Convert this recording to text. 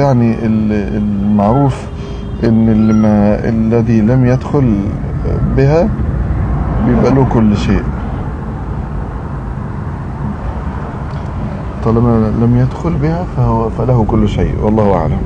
يعني المعروف ان الذي لم يدخل بها بيبقى له كل شيء، طالما لم يدخل بها فله كل شيء، والله أعلم.